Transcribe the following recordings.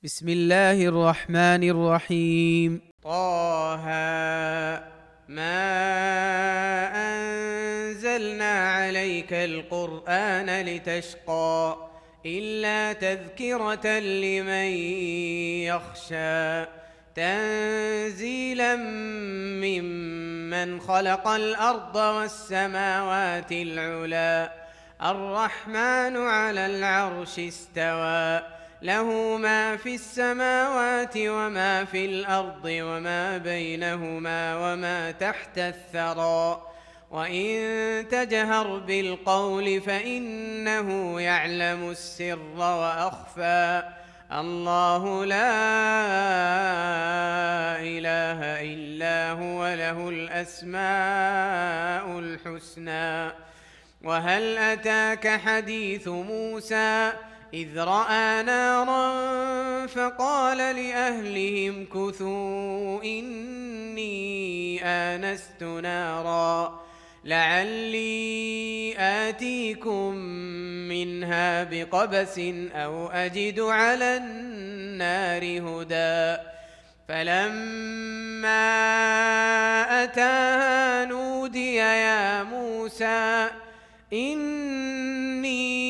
بسم الله الرحمن الرحيم. طه ما أنزلنا عليك القرآن لتشقى إلا تذكرة لمن يخشى تنزيلا ممن خلق الأرض والسماوات العلى الرحمن على العرش استوى له ما في السماوات وما في الأرض وما بينهما وما تحت الثرى وإن تجهر بالقول فإنه يعلم السر وأخفى الله لا إله إلا هو له الأسماء الحسنى. وهل أتاك حديث موسى إذ رأى نارا فقال لأهلهم كثوا إني آنست نارا لعلي آتيكم منها بقبس أو أجد على النار هدى فلما أتاها نودي يا موسى إني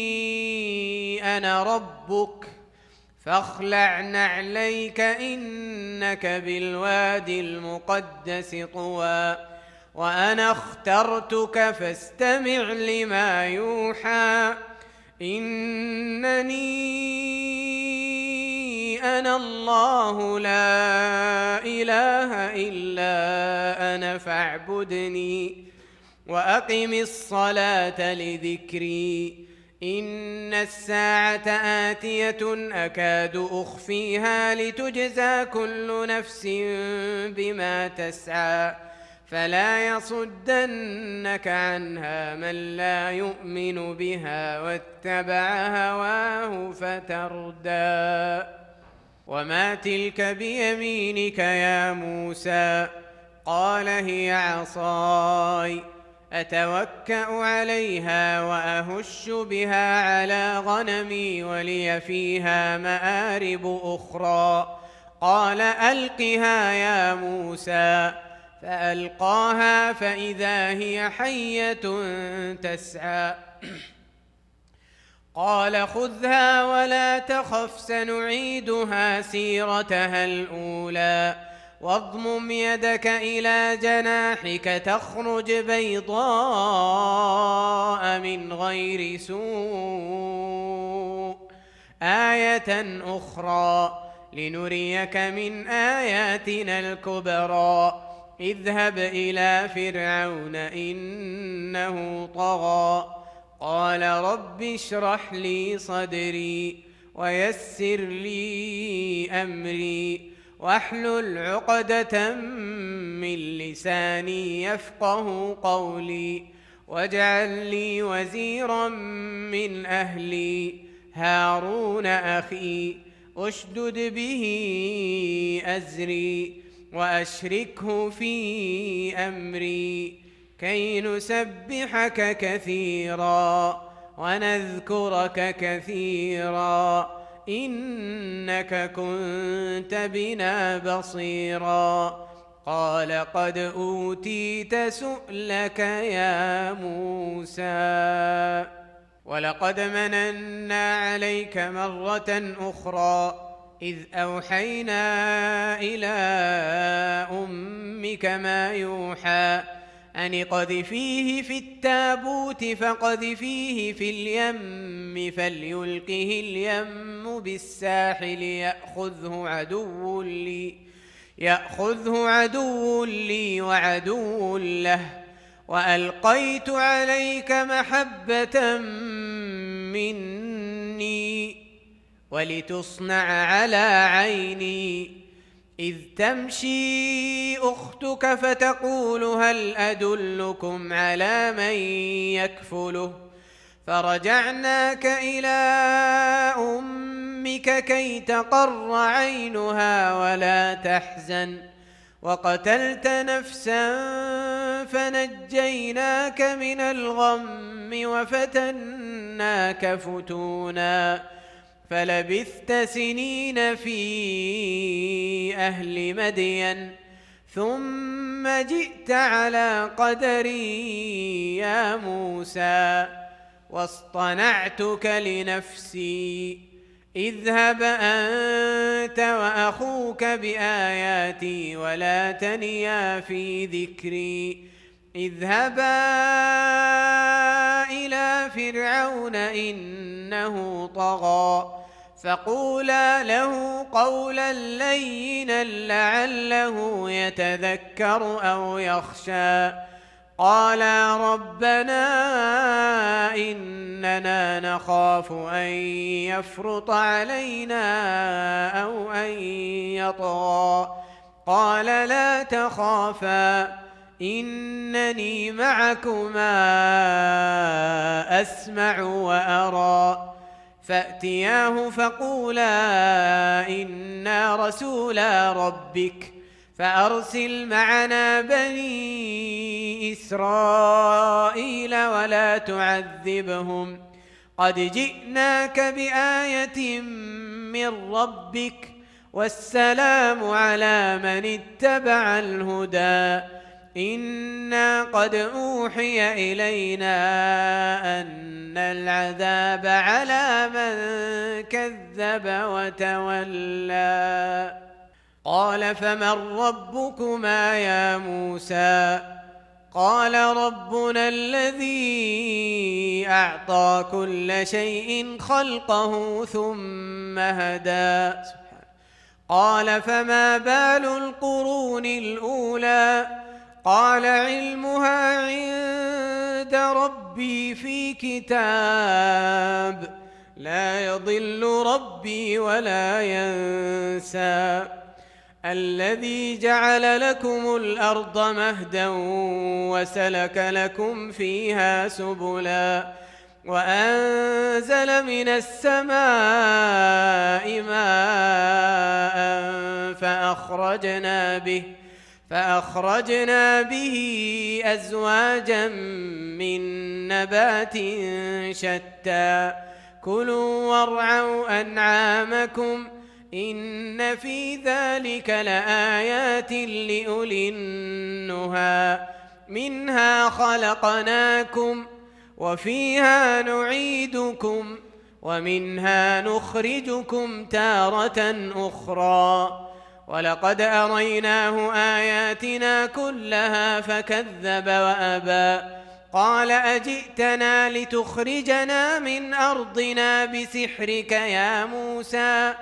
أنا ربك فاخلع نعليك إنك بالوادي المقدس طوى وأنا اخترتك فاستمع لما يوحى إنني أنا الله لا إله إلا أنا فاعبدني وأقم الصلاة لذكري إن الساعة آتية أكاد أخفيها لتجزى كل نفس بما تسعى فلا يصدنك عنها من لا يؤمن بها واتبع هواه فتردى وما تلك بيمينك يا موسى قال هي عصاي أتوكأ عليها وأهش بها على غنمي ولي فيها مآرب أخرى قال ألقها يا موسى فألقاها فإذا هي حية تسعى قال خذها ولا تخف سنعيدها سيرتها الأولى واضمم يدك إلى جناحك تخرج بيضاء من غير سوء آية أخرى لنريك من آياتنا الكبرى اذهب إلى فرعون إنه طغى قال رب اشرح لي صدري ويسر لي أمري واحلل عقدة من لساني يفقه قولي واجعل لي وزيرا من أهلي هارون أخي أشدد به أزري وأشركه في أمري كي نسبحك كثيرا ونذكرك كثيرا إنك كنت بنا بصيرا قال قد أوتيت سؤلك يا موسى ولقد مننا عليك مرة أخرى إذ أوحينا إلى أمك ما يوحى أن اقذفيه في التابوت فاقذفيه في اليم فليلقه اليم بالساحل يأخذه عدو لي وعدو له وألقيت عليك محبة مني ولتصنع على عيني إذ تمشي أختك فتقول هل أدلكم على من يكفله فرجعناك إلى أمك كي تقر عينها ولا تحزن وقتلت نفسا فنجيناك من الغم وفتناك فتونا فلبثت سنين في أهل مدين ثم جئت على قدري يا موسى واصطنعتك لنفسي اذهب أنت وأخوك بآياتي ولا تنيا في ذكري اذهبا إلى فرعون إنه طغى فقولا له قولا لينا لعله يتذكر أو يخشى قالا ربنا إننا نخاف أن يفرط علينا أو أن يطغى قال لا تخافا إنني معكما أسمع وأرى فأتياه فقولا إنا رسولا ربك فأرسل معنا بني إسرائيل ولا تعذبهم قد جئناك بآية من ربك والسلام على من اتبع الهدى إنا قد أوحي إلينا أن العذاب على من كذب وتولى قال فمن ربكما يا موسى قال ربنا الذي أعطى كل شيء خلقه ثم هدى قال فما بال القرون الأولى قال علمها عند ربي في كتاب لا يضل ربي ولا ينسى الذي جعل لكم الأرض مهدا وسلك لكم فيها سبلا وأنزل من السماء ماء فأخرجنا به أزواجا من نبات شتى كلوا وارعوا أنعامكم إن في ذلك لآيات لأولي النهى منها خلقناكم وفيها نعيدكم ومنها نخرجكم تارة أخرى ولقد أريناه آياتنا كلها فكذب وأبى قال أجئتنا لتخرجنا من أرضنا بسحرك يا موسى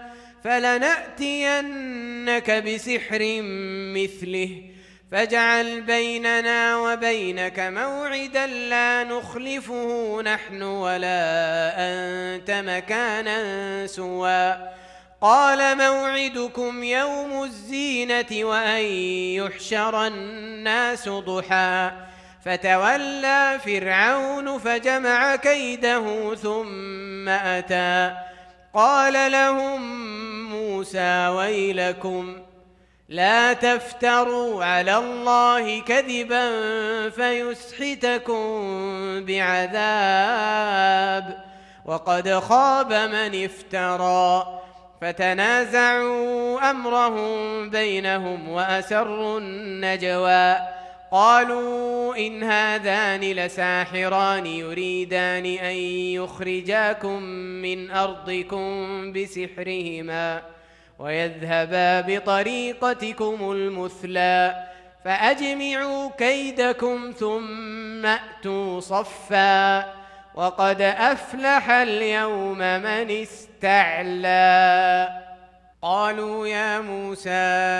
فلنأتينك بسحر مثله فاجعل بيننا وبينك موعدا لا نخلفه نحن ولا أنت مكانا سوى قال موعدكم يوم الزينة وأن يحشر الناس ضحى فتولى فرعون فجمع كيده ثم أتى قال لهم موسى ويلكم لا تفتروا على الله كذبا فيسحتكم بعذاب وقد خاب من افترى فتنازعوا أمرهم بينهم وأسروا النجوى قالوا إن هذان لساحران يريدان أن يخرجاكم من أرضكم بسحرهما ويذهبا بطريقتكم المثلى فأجمعوا كيدكم ثم أتوا صفا وقد أفلح اليوم من استعلى قالوا يا موسى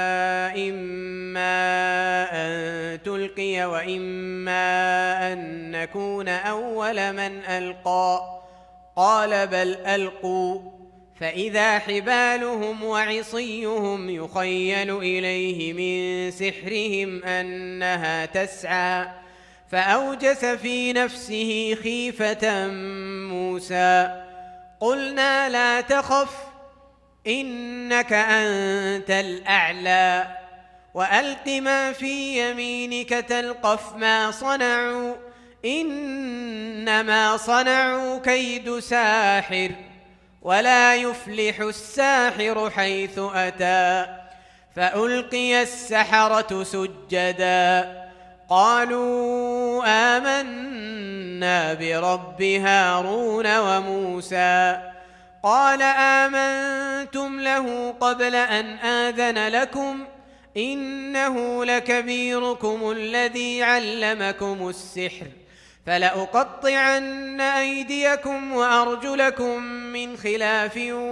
إما أن تلقي وإما أن نكون أول من ألقى قال بل ألقوا فإذا حبالهم وعصيهم يخيل إليه من سحرهم أنها تسعى فأوجس في نفسه خيفة موسى قلنا لا تخف إنك أنت الأعلى وألق ما في يمينك تلقف ما صنعوا إنما صنعوا كيد ساحر ولا يفلح الساحر حيث أتى فألقي السحرة سجدا قالوا آمنا برب هارون وموسى قال آمنتم له قبل أن آذن لكم إنه لكبيركم الذي علمكم السحر فلأقطعن أيديكم وأرجلكم من خلاف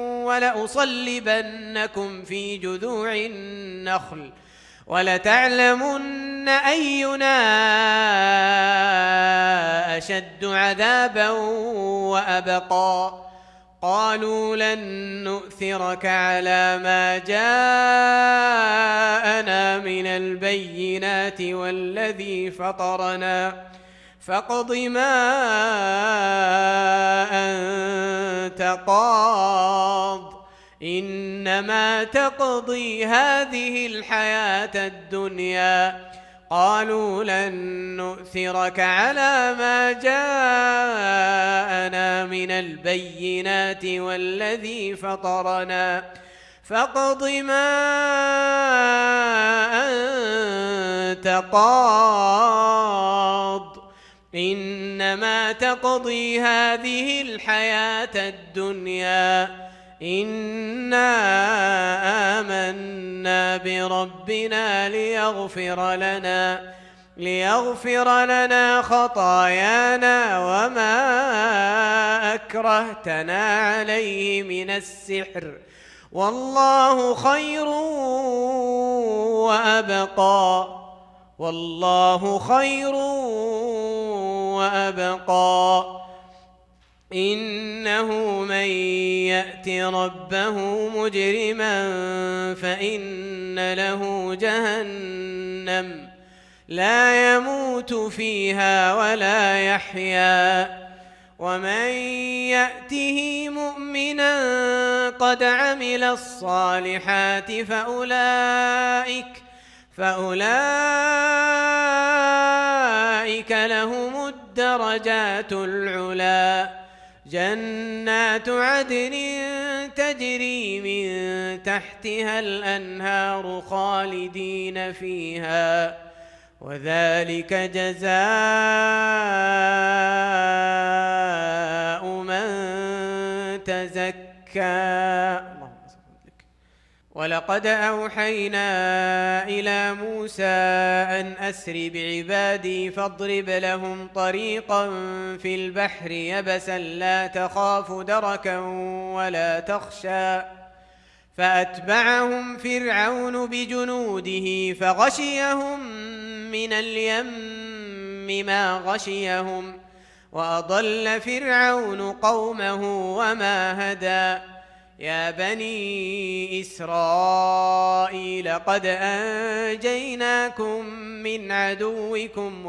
ولأصلبنكم في جذوع النخل ولتعلمن أينا أشد عذابا وأبقى قالوا لن نؤثرك على ما جاءنا من البينات والذي فطرنا فاقض ما أنت قاض إنما تقضي هذه الحياة الدنيا قالوا لن نؤثرك على ما جاءنا من البينات والذي فطرنا فاقض ما أنت قاض إنما تقضي هذه الحياة الدنيا إنا آمنا بربنا ليغفر لنا خطايانا وما أكرهتنا عليه من السحر والله خير وأبقى إنه من يأت ربه مجرما فإن له جهنم لا يموت فيها ولا يحيا ومن يأته مؤمنا قد عمل الصالحات فأولئك لهم الدرجات العلى جنات عدن تجري من تحتها الأنهار خالدين فيها وذلك جزاء من تزكى ولقد أوحينا إلى موسى أن أسر بعبادي فاضرب لهم طريقا في البحر يبسا لا تخاف دركا ولا تخشى فأتبعهم فرعون بجنوده فغشيهم من اليم ما غشيهم وأضل فرعون قومه وما هدى يا بني إسرائيل قد أنجيناكم من عدوكم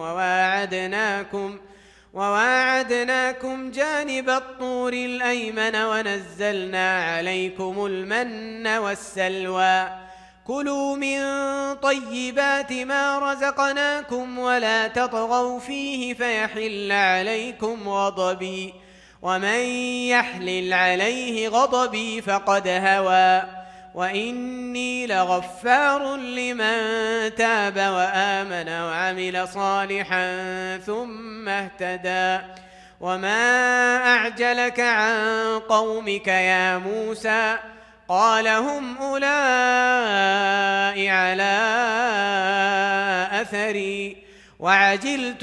وواعدناكم جانب الطور الأيمن ونزلنا عليكم المن والسلوى كلوا من طيبات ما رزقناكم ولا تطغوا فيه فيحل عليكم غضبي ومن يحلل عليه غضبي فقد هوى وإني لغفار لمن تاب وآمن وعمل صالحا ثم اهتدى وما أعجلك عن قومك يا موسى قال هم أولئك على أثري وعجلت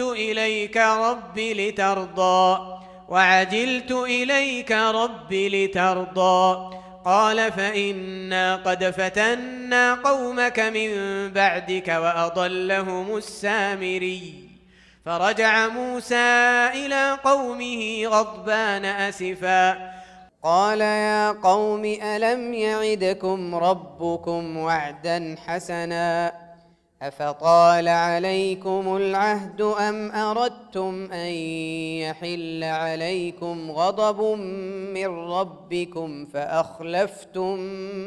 إليك رب لترضى قال فإنا قد فتنا قومك من بعدك وأضلهم السامري فرجع موسى إلى قومه غضبان أسفا قال يا قوم ألم يعدكم ربكم وعدا حسنا أفطال عليكم العهد أم أردتم أن يحل عليكم غضب من ربكم فأخلفتم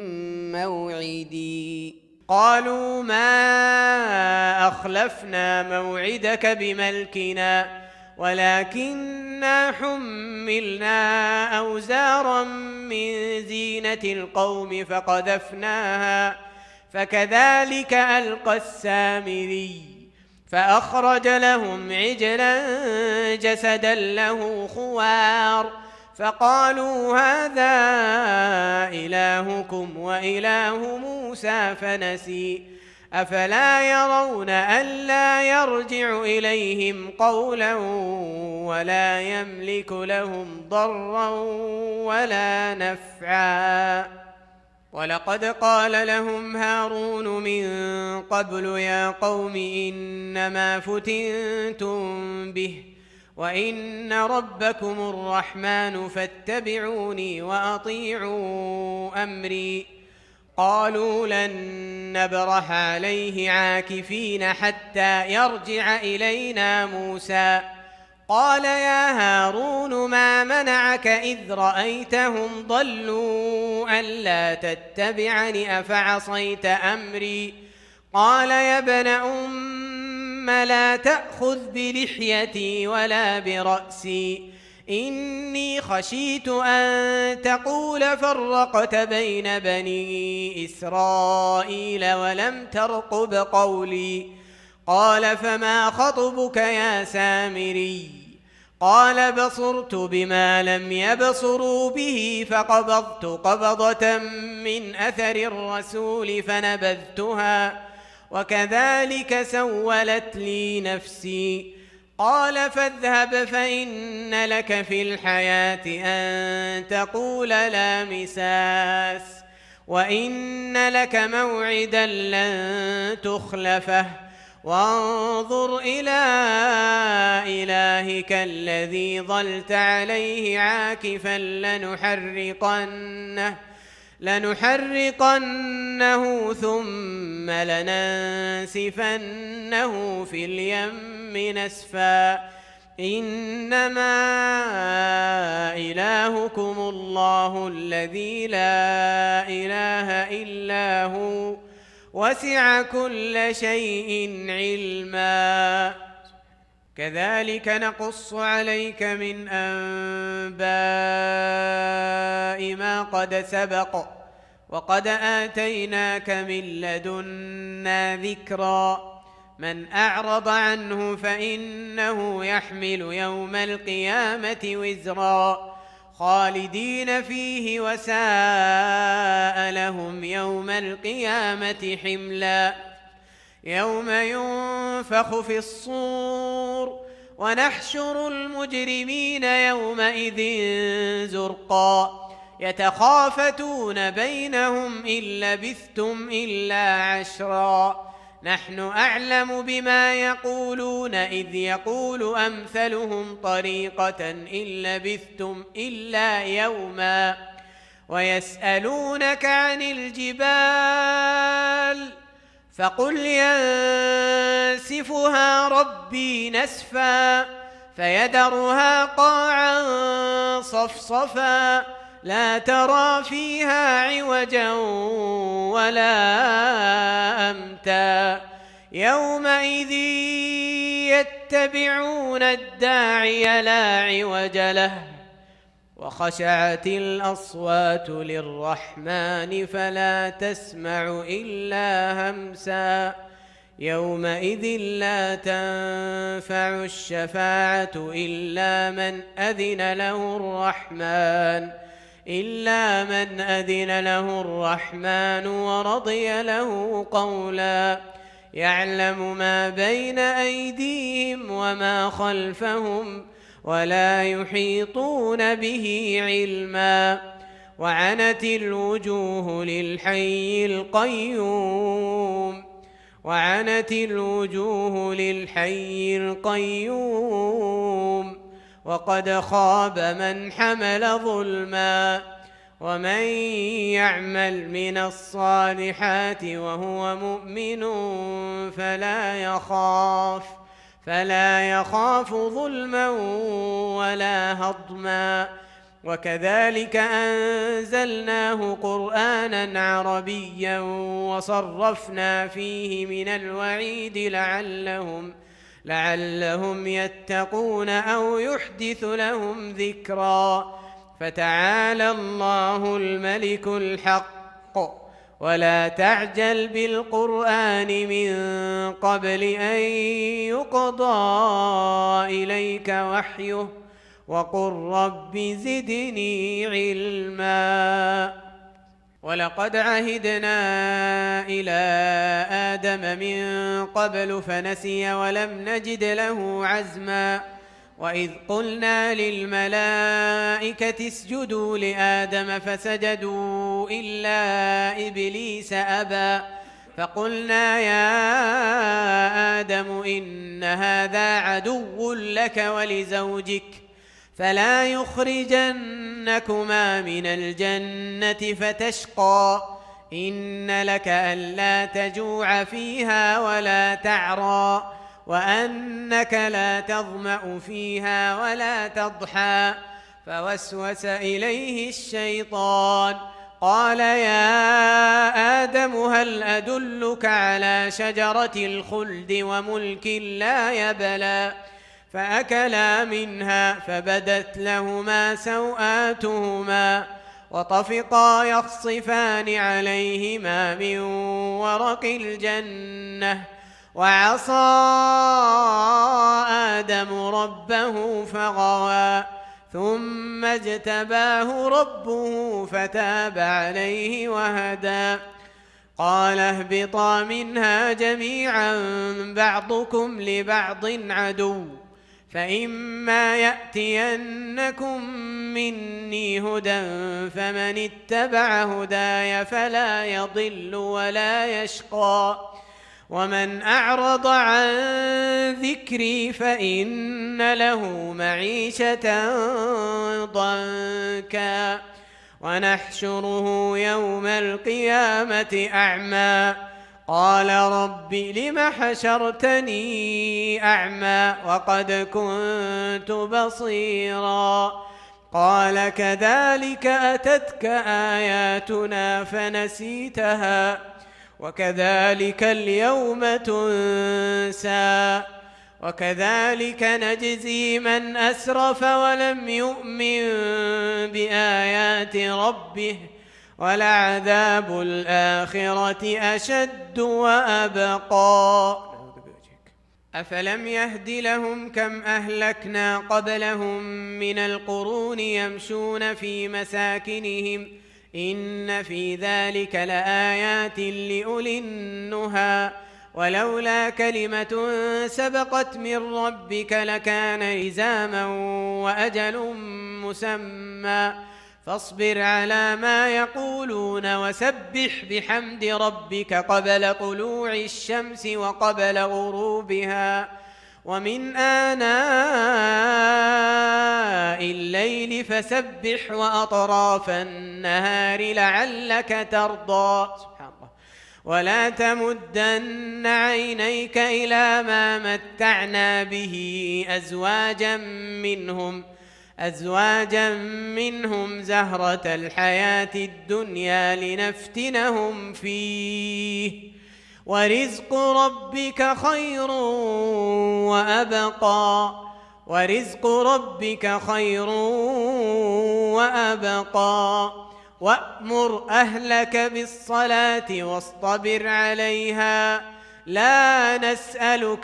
موعدي قالوا ما أخلفنا موعدك بملكنا ولكننا حملنا أوزارا من زينة القوم فقذفناها فكذلك ألقى السامري فأخرج لهم عجلا جسدا له خوار فقالوا هذا إلهكم وإله موسى فنسي أفلا يرون ألا يرجع إليهم قولا ولا يملك لهم ضرا ولا نفعا ولقد قال لهم هارون من قبل يا قوم إنما فتنتم به وإن ربكم الرحمن فاتبعوني وأطيعوا أمري قالوا لن نبرح عليه عاكفين حتى يرجع إلينا موسى قال يا هارون ما منعك إذ رأيتهم ضلوا ألا تتبعني أفعصيت أمري قال يا ابن أم لا تأخذ بلحيتي ولا برأسي إني خشيت أن تقول فرقت بين بني إسرائيل ولم ترقب قولي قال فما خطبك يا سامري قال بصرت بما لم يبصروا به فقبضت قبضة من أثر الرسول فنبذتها وكذلك سولت لي نفسي قال فاذهب فإن لك في الحياة أن تقول لا مساس وإن لك موعدا لن تخلفه وانظر إلى إلهك الذي ظلت عليه عاكفا لنحرقنه ثم لننسفنه في اليم نسفا إنما إلهكم الله الذي لا إله إلا هو وسع كل شيء علما كذلك نقص عليك من أنباء ما قد سبق وقد آتيناك من لدنا ذكرا من أعرض عنه فإنه يحمل يوم القيامة وزرا خالدين فيه وساء لهم يوم القيامة حملا يوم ينفخ في الصور ونحشر المجرمين يومئذ زرقا يتخافتون بينهم إن لبثتم إلا عشرا نحن أعلم بما يقولون إذ يقول أمثلهم طريقة إن لبثتم إلا يوما ويسألونك عن الجبال فقل ينسفها ربي نسفا فيذرها قاعا صفصفا لا ترى فيها عوجا ولا أمتا يومئذ يتبعون الداعي لا عوج له وخشعت الأصوات للرحمن فلا تسمع إلا همسا يومئذ لا تنفع الشفاعة إلا من أذن له الرحمن ورضي له قولا يعلم ما بين أيديهم وما خلفهم ولا يحيطون به علما وعنت الوجوه للحي القيوم وقد خاب من حمل ظلما ومن يعمل من الصالحات وهو مؤمن فلا يخاف ظلما ولا هضما وكذلك أنزلناه قرآنا عربيا وصرفنا فيه من الوعيد لعلهم يتقون أو يحدث لهم ذكرا. فتعالى الله الملك الحق ولا تعجل بالقرآن من قبل أن يقضى إليك وحيه وقل رب زدني علما. ولقد عهدنا إلى آدم من قبل فنسي ولم نجد له عزما. وإذ قلنا للملائكة اسجدوا لآدم فسجدوا إلا إبليس أبى فقلنا يا آدم إن هذا عدو لك ولزوجك فلا يخرجنكما من الجنة فتشقى إن لك ألا تجوع فيها ولا تعرى وأنك لا تظمأ فيها ولا تضحى. فوسوس إليه الشيطان قال يا آدم هل أدلك على شجرة الخلد وملك لا يبلى. فأكلا منها فبدت لهما سوآتهما وطفقا يخصفان عليهما من ورق الجنة وعصى آدم ربه فغوى ثم اجتباه ربه فتاب عليه وهدى. قال اهبطا منها جميعا بعضكم لبعض عدو فإما يأتينكم مني هدى فمن اتبع هداي فلا يضل ولا يشقى ومن أعرض عن ذكري فإن له معيشة ضنكا ونحشره يوم القيامة أعمى قال رب لم حشرتني أعمى وقد كنت بصيرا قال كذلك أتتك آياتنا فنسيتها وكذلك اليوم تنسى وكذلك نجزي من أسرف ولم يؤمن بآيات ربه ولعذاب الآخرة أشد وأبقى. أفلم يهد لهم كم أهلكنا قبلهم من القرون يمشون في مساكنهم إن في ذلك لآيات لأولي النهى ولولا كلمة سبقت من ربك لكان لزاما وأجل مسمى فاصبر على ما يقولون وسبح بحمد ربك قبل طلوع الشمس وقبل غروبها ومن آناء الليل فسبح وأطراف النهار لعلك ترضى. سبحان الله. ولا تمدن عينيك إلى ما متعنا به أزواجا منهم زهرة الحياة الدنيا لنفتنهم فيه ورزق ربك خير وأبقى وأمر أهلك بالصلاة واصطبر عليها لا نسألك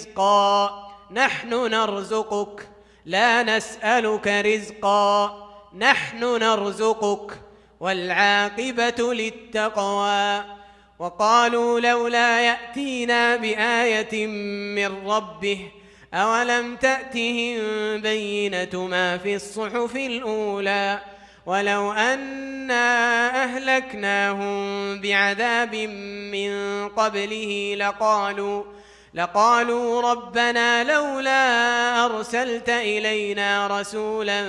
رزقا نحن نرزقك والعاقبة للتقوى. وقالوا لولا يأتينا بآية من ربه أولم تأتهم بينة ما في الصحف الأولى ولو أنا أهلكناهم بعذاب من قبله لقالوا ربنا لولا أرسلت إلينا رسولا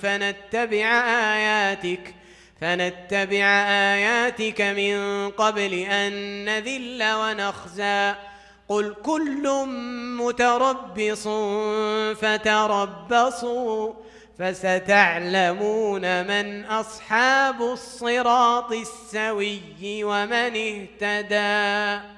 فنتبع آياتك من قبل أن نذل ونخزى قل كل متربص فتربصوا فستعلمون من أصحاب الصراط السوي ومن اهتدى.